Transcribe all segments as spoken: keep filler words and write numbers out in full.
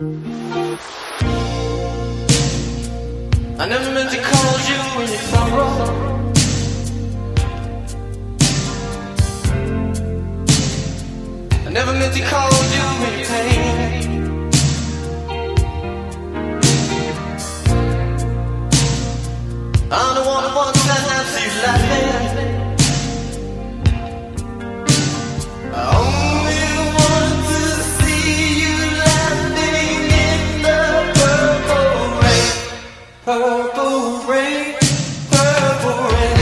I never meant to call you in your sorrow. I never meant to call you in your pain. I'm the one who wants to see you laughing. I only want to see you laughing in the purple rain. Purple rain, purple rain.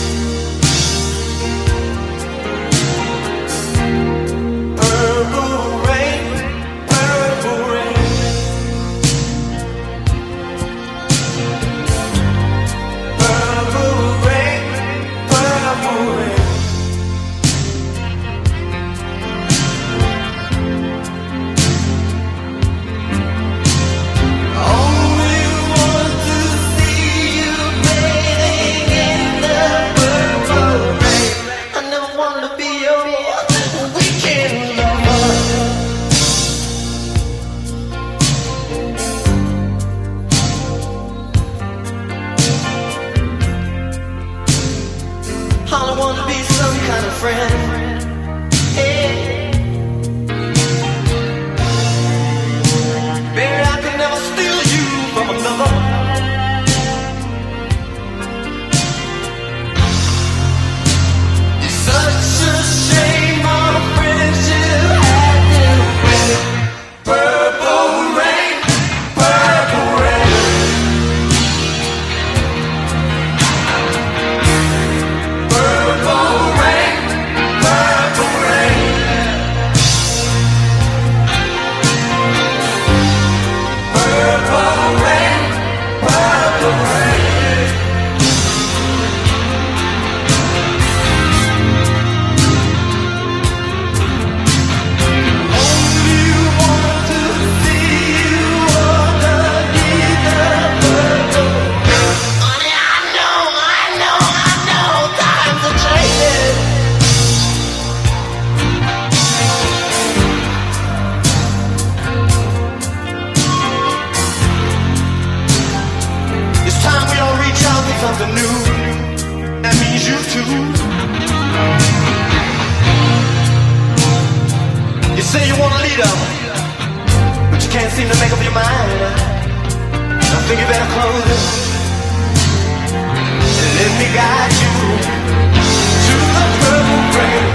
Purple rain, purple rain. Purple rain, purple rain. Only want to see you bathing in the purple rain. I never wanted to be your weekend lover. I want to be some kind of friend. Hey. Baby, I could never steal you from another. It's such a shame our friendship had to end. Purple rain, purple rain. Purple rain, purple rain. Purple rain, purple rain. Only want to see you underneath the purple rain. Honey, I know, I know, I know, times are changing. It's time we all reach out for something new. That means you too. You say you want a leader, but you can't seem to make up your mind. I think you better close it and let me guide you to the purple rain.